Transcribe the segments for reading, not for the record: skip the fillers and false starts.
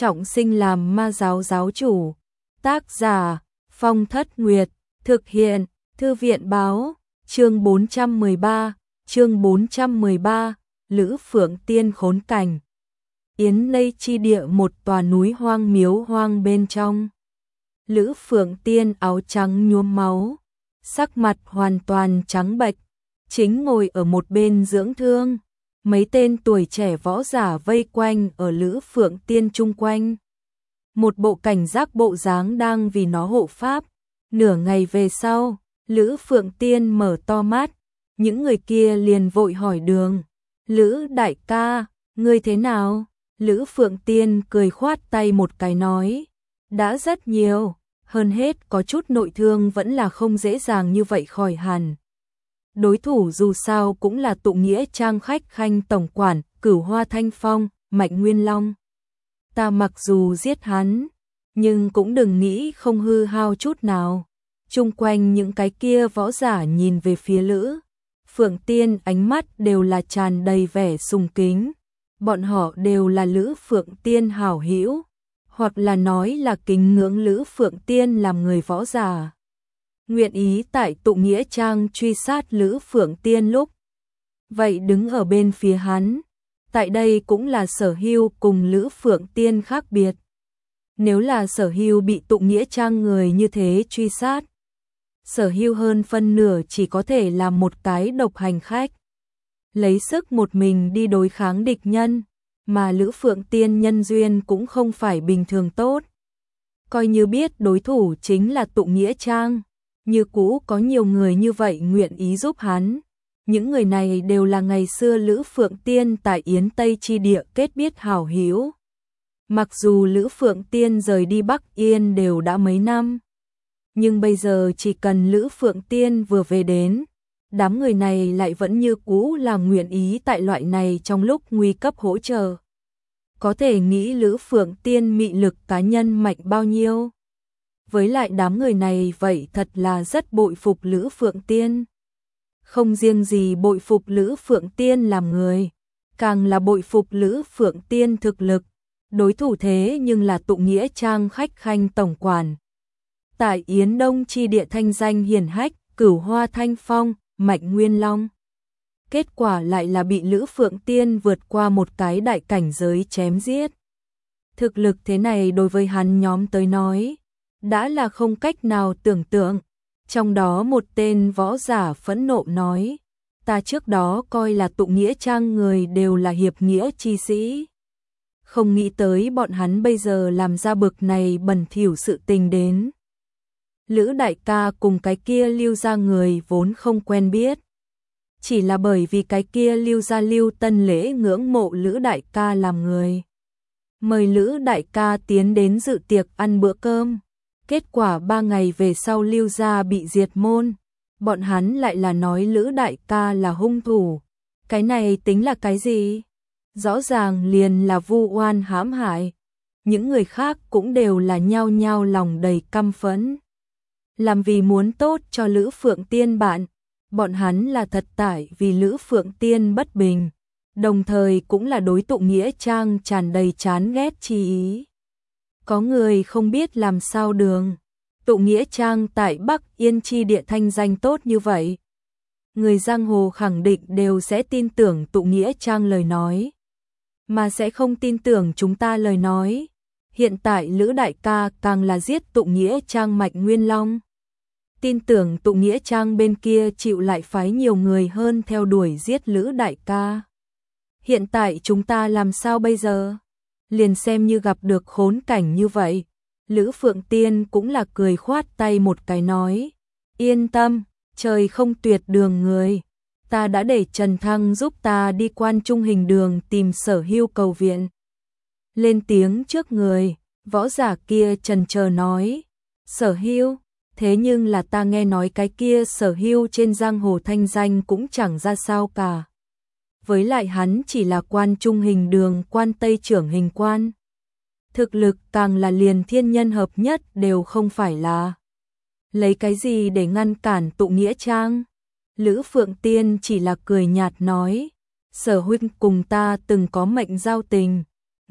trọng sinh làm ma giáo giáo chủ. Tác giả Phong Thất Nguyệt. Thực hiện Thư viện báo. Chương 413. Lữ Phượng Tiên khốn cảnh. Yến Lây chi địa, một tòa núi hoang miếu hoang bên trong. Lữ Phượng Tiên áo trắng nhuốm máu, sắc mặt hoàn toàn trắng bệch, chính ngồi ở một bên dưỡng thương. Mấy tên tuổi trẻ võ giả vây quanh ở Lữ Phượng Tiên chung quanh. Một bộ cảnh giác bộ dáng đang vì nó hộ pháp. Nửa ngày về sau, Lữ Phượng Tiên mở to mắt, những người kia liền vội hỏi đường. Lữ đại ca, ngươi thế nào? Lữ Phượng Tiên cười khoát tay một cái nói, đã rất nhiều, hơn hết có chút nội thương vẫn là không dễ dàng như vậy khỏi hẳn. Đối thủ dù sao cũng là Tụ Nghĩa Trang khách khanh tổng quản, Cửu Hoa Thanh Phong, Mạnh Nguyên Long. Ta mặc dù giết hắn, nhưng cũng đừng nghĩ không hư hao chút nào. Chung quanh những cái kia võ giả nhìn về phía Lữ Phượng Tiên, ánh mắt đều là tràn đầy vẻ sùng kính. Bọn họ đều là Lữ Phượng Tiên hảo hữu, hoặc là nói là kính ngưỡng Lữ Phượng Tiên làm người võ giả. Nguyện ý tại Tụ Nghĩa Trang truy sát Lữ Phượng Tiên lúc vậy đứng ở bên phía hắn. Tại đây cũng là Sở Hưu cùng Lữ Phượng Tiên khác biệt. Nếu là Sở Hưu bị Tụ Nghĩa Trang người như thế truy sát, Sở Hưu hơn phân nửa chỉ có thể làm một cái độc hành khách, lấy sức một mình đi đối kháng địch nhân, mà Lữ Phượng Tiên nhân duyên cũng không phải bình thường tốt. Coi như biết đối thủ chính là Tụ Nghĩa Trang, như cũ có nhiều người như vậy nguyện ý giúp hắn. Những người này đều là ngày xưa Lữ Phượng Tiên tại Yến Tây chi địa kết biết hảo hữu. Mặc dù Lữ Phượng Tiên rời đi Bắc Yên đều đã mấy năm, nhưng bây giờ chỉ cần Lữ Phượng Tiên vừa về đến, đám người này lại vẫn như cũ là nguyện ý tại loại này trong lúc nguy cấp hỗ trợ. Có thể nghĩ Lữ Phượng Tiên mị lực cá nhân mạnh bao nhiêu. Với lại đám người này vậy thật là rất bội phục Lữ Phượng Tiên. Không riêng gì bội phục Lữ Phượng Tiên làm người, càng là bội phục Lữ Phượng Tiên thực lực. Đối thủ thế nhưng là Tụ Nghĩa Trang khách khanh tổng quản. Tại Yến Đông chi địa thanh danh hiển hách, Cửu Hoa Thanh Phong, Mạnh Nguyên Long. Kết quả lại là bị Lữ Phượng Tiên vượt qua một cái đại cảnh giới chém giết. Thực lực thế này đối với hắn nhóm tới nói, đã là không cách nào tưởng tượng. Trong đó một tên võ giả phẫn nộ nói, ta trước đó coi là Tụ Nghĩa Trang người đều là hiệp nghĩa chi sĩ. Không nghĩ tới bọn hắn bây giờ làm ra bực này bẩn thỉu sự tình đến. Lữ đại ca cùng cái kia Lưu gia người vốn không quen biết. Chỉ là bởi vì cái kia Lưu gia Lưu Tân Lễ ngưỡng mộ Lữ đại ca làm người, mời Lữ đại ca tiến đến dự tiệc ăn bữa cơm. Kết quả 3 ngày về sau Lưu gia bị diệt môn. Bọn hắn lại là nói Lữ đại ca là hung thủ. Cái này tính là cái gì? Rõ ràng liền là vu oan hãm hại. Những người khác cũng đều là nhao nhao lòng đầy căm phẫn. Làm vì muốn tốt cho Lữ Phượng Tiên bạn, bọn hắn là thật tại vì Lữ Phượng Tiên bất bình, đồng thời cũng là đối Tụ Nghĩa Trang tràn đầy chán ghét chi ý. Có người không biết làm sao đường. Tụ Nghĩa Trang tại Bắc Yên chi địa thanh danh tốt như vậy, người giang hồ khẳng định đều sẽ tin tưởng Tụ Nghĩa Trang lời nói, mà sẽ không tin tưởng chúng ta lời nói. Hiện tại Lữ đại ca càng là giết Tụ Nghĩa Trang Mạnh Nguyên Long. Tin tưởng Tụ Nghĩa Trang bên kia chịu lại phái nhiều người hơn theo đuổi giết Lữ đại ca. Hiện tại chúng ta làm sao bây giờ? Liền xem như gặp được khốn cảnh như vậy. Lữ Phượng Tiên cũng là cười khoát tay một cái nói, yên tâm, trời không tuyệt đường người. Ta đã để Trần Thăng giúp ta đi Quan Trung Hình Đường tìm Sở Hưu cầu viện. Lên tiếng trước người, võ giả kia chần chờ nói, Sở Hưu, thế nhưng là ta nghe nói cái kia Sở Hưu trên giang hồ thanh danh cũng chẳng ra sao cả. Với lại hắn chỉ là Quan Trung Hình Đường quan Tây trưởng hình quan. Thực lực càng là liền thiên nhân hợp nhất đều không phải là. Lấy cái gì để ngăn cản Tụ Nghĩa Trang? Lữ Phượng Tiên chỉ là cười nhạt nói, Sở huynh cùng ta từng có mệnh giao tình,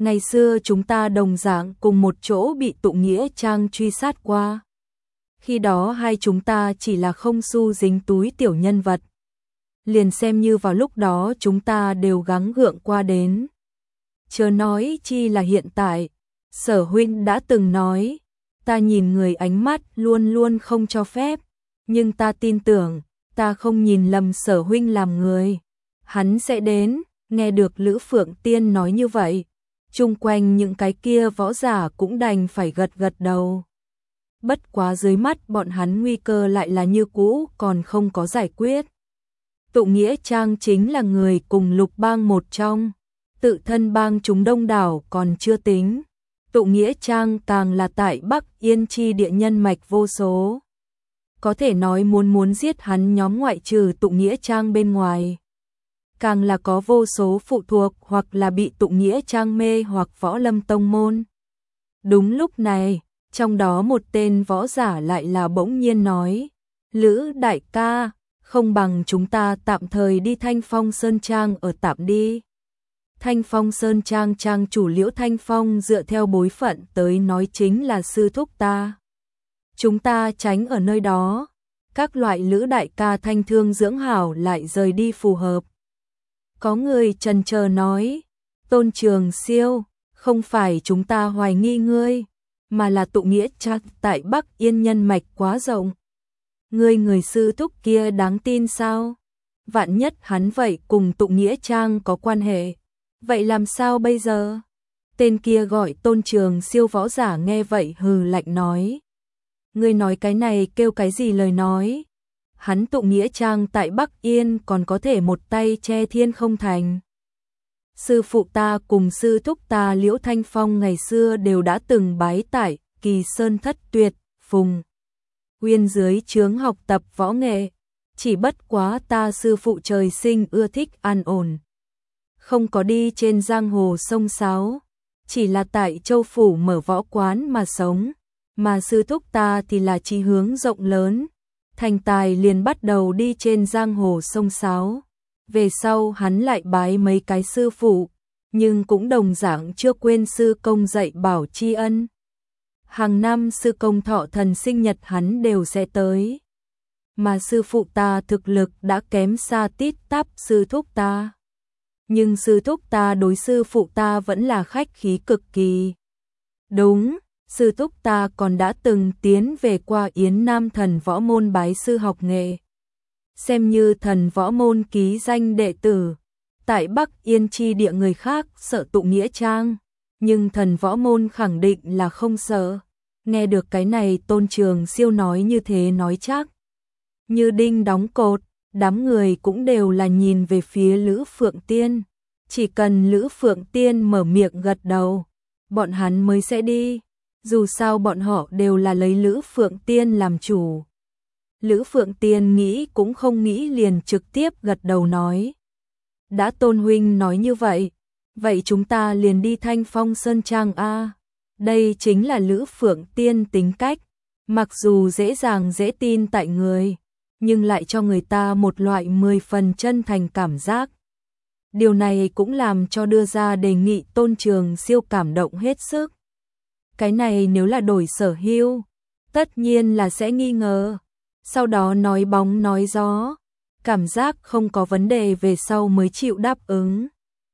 Ngày xưa chúng ta đồng dạng cùng một chỗ bị Tụ Nghĩa Trang truy sát qua. Khi đó hai chúng ta chỉ là không xu dính túi tiểu nhân vật. Liền xem như vào lúc đó chúng ta đều gắng gượng qua đến. Chớ nói chi là hiện tại, Sở huynh đã từng nói, ta nhìn người ánh mắt luôn luôn không cho phép, nhưng ta tin tưởng, ta không nhìn lầm Sở huynh làm người. Hắn sẽ đến. Nghe được Lữ Phượng Tiên nói như vậy, chung quanh những cái kia võ giả cũng đành phải gật gật đầu. Bất quá dưới mắt bọn hắn nguy cơ lại là như cũ còn không có giải quyết. Tụ Nghĩa Trang chính là người cùng Lục Bang một trong, tự thân bang chúng đông đảo còn chưa tính. Tụ Nghĩa Trang càng là tại Bắc Yên chi địa nhân mạch vô số. Có thể nói muốn giết hắn nhóm ngoại trừ Tụ Nghĩa Trang bên ngoài. Càng là có vô số phụ thuộc hoặc là bị Tụ Nghĩa Trang mê hoặc Võ Lâm tông môn. Đúng lúc này, trong đó một tên võ giả lại là bỗng nhiên nói, Lữ đại ca, không bằng chúng ta tạm thời đi Thanh Phong Sơn Trang ở tạm đi. Thanh Phong Sơn Trang trang chủ Liễu Thanh Phong dựa theo bối phận tới nói chính là sư thúc ta. Chúng ta tránh ở nơi đó, các loại Lữ đại ca thanh thương dưỡng hảo lại rời đi phù hợp. Có người chần chờ nói, Tôn Trường Siêu, không phải chúng ta hoài nghi ngươi, mà là Tụ Nghĩa Trang tại Bắc Yên nhân mạch quá rộng. Người sư thúc kia đáng tin sao? Vạn nhất hắn vậy cùng Tụ Nghĩa Trang có quan hệ. Vậy làm sao bây giờ? Tên kia gọi Tôn Trường Siêu võ giả nghe vậy hừ lạnh nói. Ngươi nói cái này kêu cái gì lời nói? Hắn Tụ Nghĩa Trang tại Bắc Yên còn có thể một tay che thiên không thành. Sư phụ ta cùng sư thúc ta Liễu Thanh Phong ngày xưa đều đã từng bái tại Kỳ Sơn Thất Tuyệt, Phùng Uyên dưới trướng học tập võ nghệ. Chỉ bất quá ta sư phụ trời sinh ưa thích an ổn. Không có đi trên giang hồ sông sáo. Chỉ là tại Châu Phủ mở võ quán mà sống. Mà sư thúc ta thì là chí hướng rộng lớn. Thành tài liền bắt đầu đi trên giang hồ sông sáo. Về sau hắn lại bái mấy cái sư phụ, nhưng cũng đồng dạng chưa quên sư công dạy bảo tri ân. Hàng năm sư công thọ thần sinh nhật hắn đều sẽ tới. Mà sư phụ ta thực lực đã kém xa tít tắp sư thúc ta. Nhưng sư thúc ta đối sư phụ ta vẫn là khách khí cực kỳ. Đúng, sư thúc ta còn đã từng tiến về qua Yến Nam thần võ môn bái sư học nghệ. Xem như thần võ môn ký danh đệ tử. Tại Bắc Yên chi địa người khác sợ Tụ Nghĩa Trang, nhưng thần võ môn khẳng định là không sợ. Nghe được cái này Tôn Trường Siêu nói như thế nói chắc. Như đinh đóng cột, đám người cũng đều là nhìn về phía Lữ Phượng Tiên. Chỉ cần Lữ Phượng Tiên mở miệng gật đầu, bọn hắn mới sẽ đi. Dù sao bọn họ đều là lấy Lữ Phượng Tiên làm chủ. Lữ Phượng Tiên nghĩ cũng không nghĩ liền trực tiếp gật đầu nói. Đã Tôn huynh nói như vậy, vậy chúng ta liền đi Thanh Phong Sơn Trang a. Đây chính là Lữ Phượng Tiên tính cách, mặc dù dễ dàng dễ tin tại người, nhưng lại cho người ta một loại 10 phần chân thành cảm giác. Điều này cũng làm cho đưa ra đề nghị Tôn Trường Siêu cảm động hết sức. Cái này nếu là đổi Sở Hưu, tất nhiên là sẽ nghi ngờ. Sau đó nói bóng nói gió, cảm giác không có vấn đề về sau mới chịu đáp ứng.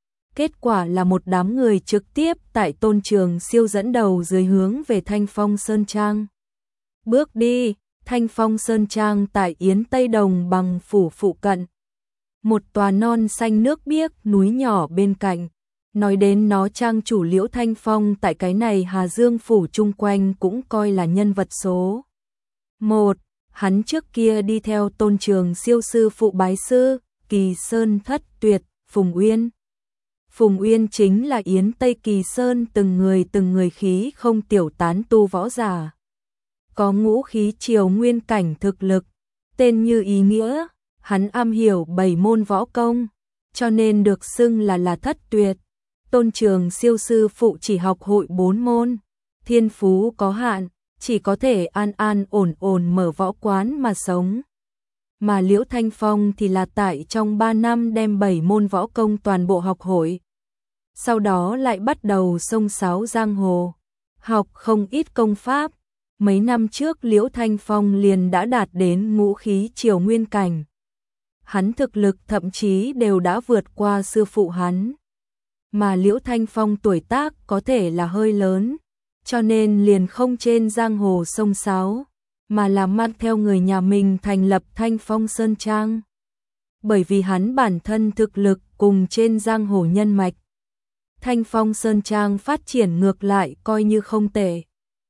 Kết quả là một đám người trực tiếp tại Tôn Trường Siêu dẫn đầu dưới hướng về Thanh Phong Sơn Trang. Bước đi, Thanh Phong Sơn Trang tại Yến Tây Đồng Bằng phủ phụ cận. Một tòa non xanh nước biếc núi nhỏ bên cạnh. Nói đến nó trang chủ Liễu Thanh Phong tại cái này Hà Dương phủ chung quanh cũng coi là nhân vật số 1. Hắn trước kia đi theo Tôn Trường Siêu sư phụ bái sư, Kỳ Sơn Thất Tuyệt, Phùng Uyên. Phùng Uyên chính là Yến Tây Kỳ Sơn từng người khí không tiểu tán tu võ giả. Có ngũ khí triều nguyên cảnh thực lực, tên như ý nghĩa, hắn am hiểu 7 môn võ công, cho nên được xưng là Thất Tuyệt. Tôn Trường Siêu sư phụ chỉ học hội 4 môn, thiên phú có hạn, chỉ có thể an ổn mở võ quán mà sống. Mà Liễu Thanh Phong thì là tại trong 3 năm đem 7 môn võ công toàn bộ học hội. sau đó lại bắt đầu xông xáo giang hồ, học không ít công pháp. Mấy năm trước Liễu Thanh Phong liền đã đạt đến ngũ khí triều nguyên cảnh. Hắn thực lực thậm chí đều đã vượt qua sư phụ hắn. Mà Liễu Thanh Phong tuổi tác có thể là hơi lớn, cho nên liền không trên giang hồ xông xáo, mà là mang theo người nhà mình thành lập Thanh Phong Sơn Trang. Bởi vì hắn bản thân thực lực cùng trên giang hồ nhân mạch, Thanh Phong Sơn Trang phát triển ngược lại coi như không tệ.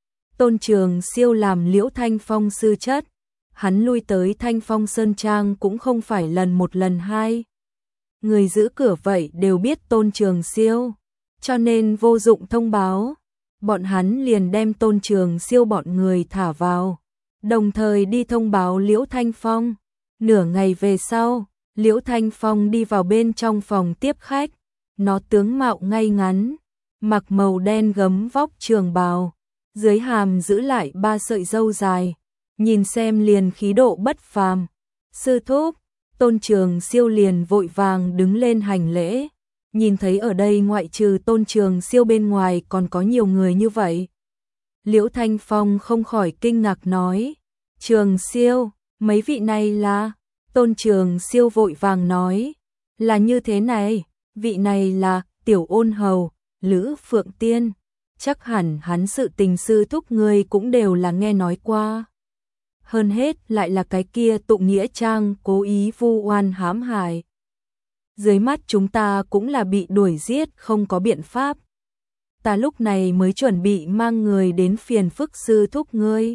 Tôn Trường Siêu làm Liễu Thanh Phong sư chất, hắn lui tới Thanh Phong Sơn Trang cũng không phải lần một lần hai. Người giữ cửa vậy đều biết Tôn Trường Siêu, cho nên vô dụng thông báo, bọn hắn liền đem Tôn Trường Siêu bọn người thả vào, đồng thời đi thông báo Liễu Thanh Phong. Nửa ngày về sau, Liễu Thanh Phong đi vào bên trong phòng tiếp khách, nó tướng mạo ngay ngắn, mặc màu đen gấm vóc trường bào, dưới hàm giữ lại 3 sợi râu dài, nhìn xem liền khí độ bất phàm. Sư thúc, Tôn Trường Siêu liền vội vàng đứng lên hành lễ, nhìn thấy ở đây ngoại trừ Tôn Trường Siêu bên ngoài còn có nhiều người như vậy. Liễu Thanh Phong không khỏi kinh ngạc nói, Trường Siêu, mấy vị này là... Tôn Trường Siêu vội vàng nói, là như thế này, vị này là Tiểu Ôn Hầu, Lữ Phượng Tiên, chắc hẳn hắn sự tình sư thúc người cũng đều là nghe nói qua. Hơn hết lại là cái kia Tụng Nghĩa Trang cố ý vu oan hãm hại. Dưới mắt chúng ta cũng là bị đuổi giết không có biện pháp. Ta lúc này mới chuẩn bị mang người đến phiền phức sư thúc ngươi.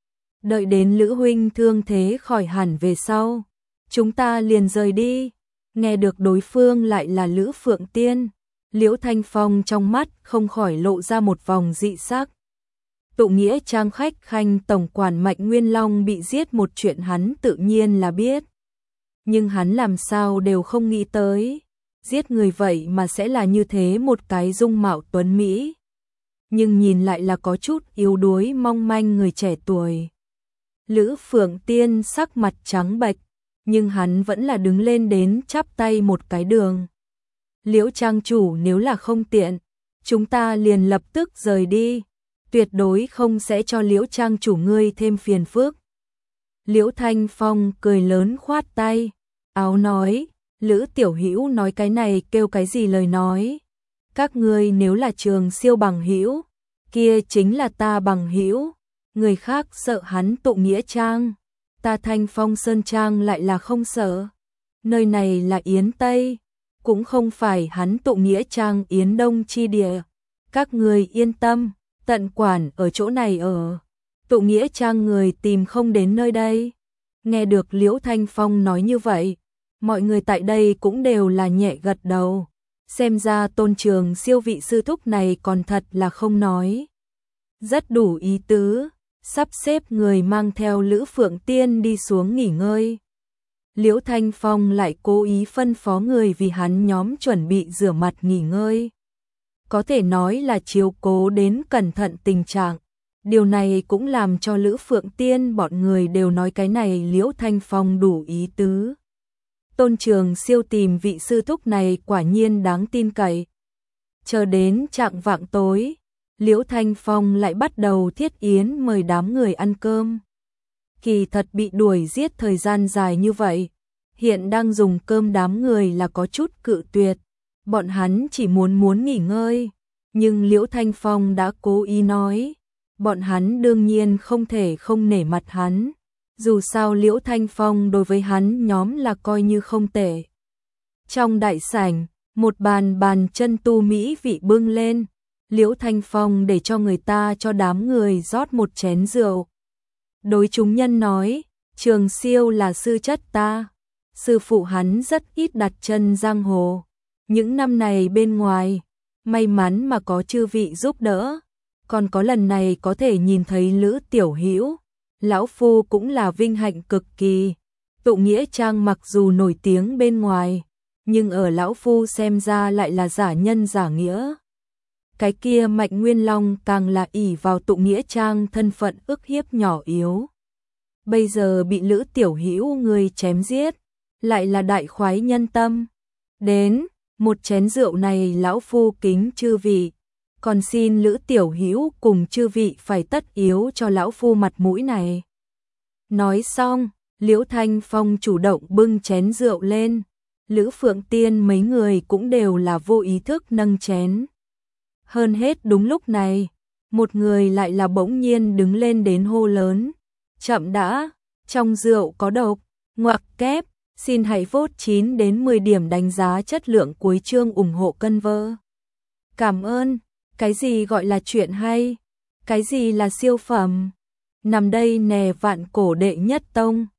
Đợi đến Lữ huynh thương thế khỏi hẳn về sau, chúng ta liền rời đi. Nghe được đối phương lại là Lữ Phượng Tiên, Liễu Thanh Phong trong mắt không khỏi lộ ra một vòng dị sắc. Tụng Nghĩa Trang khách khanh tổng quản Mạnh Nguyên Long bị giết một chuyện hắn tự nhiên là biết. Nhưng hắn làm sao đều không nghĩ tới, giết người vậy mà sẽ là như thế một cái dung mạo tuấn Mỹ. Nhưng nhìn lại là có chút yếu đuối mong manh người trẻ tuổi. Lữ Phượng Tiên sắc mặt trắng bệch, nhưng hắn vẫn là đứng lên đến chắp tay một cái đường. Liễu trang chủ nếu là không tiện, chúng ta liền lập tức rời đi, tuyệt đối không sẽ cho Liễu trang chủ ngươi thêm phiền phức. Liễu Thanh Phong cười lớn khoát tay, áo nói, Lữ tiểu hữu nói cái này kêu cái gì lời nói. Các ngươi nếu là Trường Siêu bằng hữu, kia chính là ta bằng hữu, người khác sợ hắn Tụng Nghĩa Trang, ta Thanh Phong Sơn Trang lại là không sợ. Nơi này là Yến Tây, cũng không phải hắn Tụng Nghĩa Trang Yến Đông chi địa. Các người yên tâm, tận quản ở chỗ này ở. Tụng Nghĩa Trang người tìm không đến nơi đây. Nghe được Liễu Thanh Phong nói như vậy, mọi người tại đây cũng đều là nhẹ gật đầu. Xem ra Tôn Trường Siêu vị sư thúc này còn thật là không nói. Rất đủ ý tứ, sắp xếp người mang theo Lữ Phượng Tiên đi xuống nghỉ ngơi. Liễu Thanh Phong lại cố ý phân phó người vì hắn nhóm chuẩn bị rửa mặt nghỉ ngơi. Có thể nói là chiếu cố đến cẩn thận tình trạng. Điều này cũng làm cho Lữ Phượng Tiên bọn người đều nói cái này Liễu Thanh Phong đủ ý tứ. Tôn Trường Siêu tìm vị sư thúc này quả nhiên đáng tin cậy. Chờ đến chạng vạng tối, Liễu Thanh Phong lại bắt đầu thiết yến mời đám người ăn cơm. Kỳ thật bị đuổi giết thời gian dài như vậy, hiện đang dùng cơm đám người là có chút cự tuyệt. Bọn hắn chỉ muốn nghỉ ngơi, nhưng Liễu Thanh Phong đã cố ý nói, bọn hắn đương nhiên không thể không nể mặt hắn. Dù sao Liễu Thanh Phong đối với hắn nhóm là coi như không tệ. Trong đại sảnh, một bàn chân tu mỹ vị bưng lên, Liễu Thanh Phong để cho người ta cho đám người rót một chén rượu. Đối chúng nhân nói, Trường Siêu là sư chất ta, sư phụ hắn rất ít đặt chân giang hồ. Những năm này bên ngoài, may mắn mà có chư vị giúp đỡ, còn có lần này có thể nhìn thấy Lữ tiểu hữu, lão phu cũng là vinh hạnh cực kỳ. Tụng Nghĩa Trang mặc dù nổi tiếng bên ngoài, nhưng ở lão phu xem ra lại là giả nhân giả nghĩa. Cái kia Mạnh Nguyên Long càng là ỷ vào Tụng Nghĩa Trang thân phận ức hiếp nhỏ yếu. Bây giờ bị Lữ tiểu hữu người chém giết, lại là đại khoái nhân tâm. Đến, một chén rượu này lão phu kính chư vị, còn xin Lữ tiểu hữu cùng chư vị phải tất yếu cho lão phu mặt mũi này. Nói xong, Liễu Thanh Phong chủ động bưng chén rượu lên, Lữ Phượng Tiên mấy người cũng đều là vô ý thức nâng chén. Hơn hết đúng lúc này, một người lại là bỗng nhiên đứng lên đến hô lớn, chậm đã, trong rượu có độc, ngoặc kép, xin hãy vote 9 đến 10 điểm đánh giá chất lượng cuối chương ủng hộ cân vơ. Cảm ơn, cái gì gọi là chuyện hay, cái gì là siêu phẩm, nằm đây nè vạn cổ đệ nhất tông.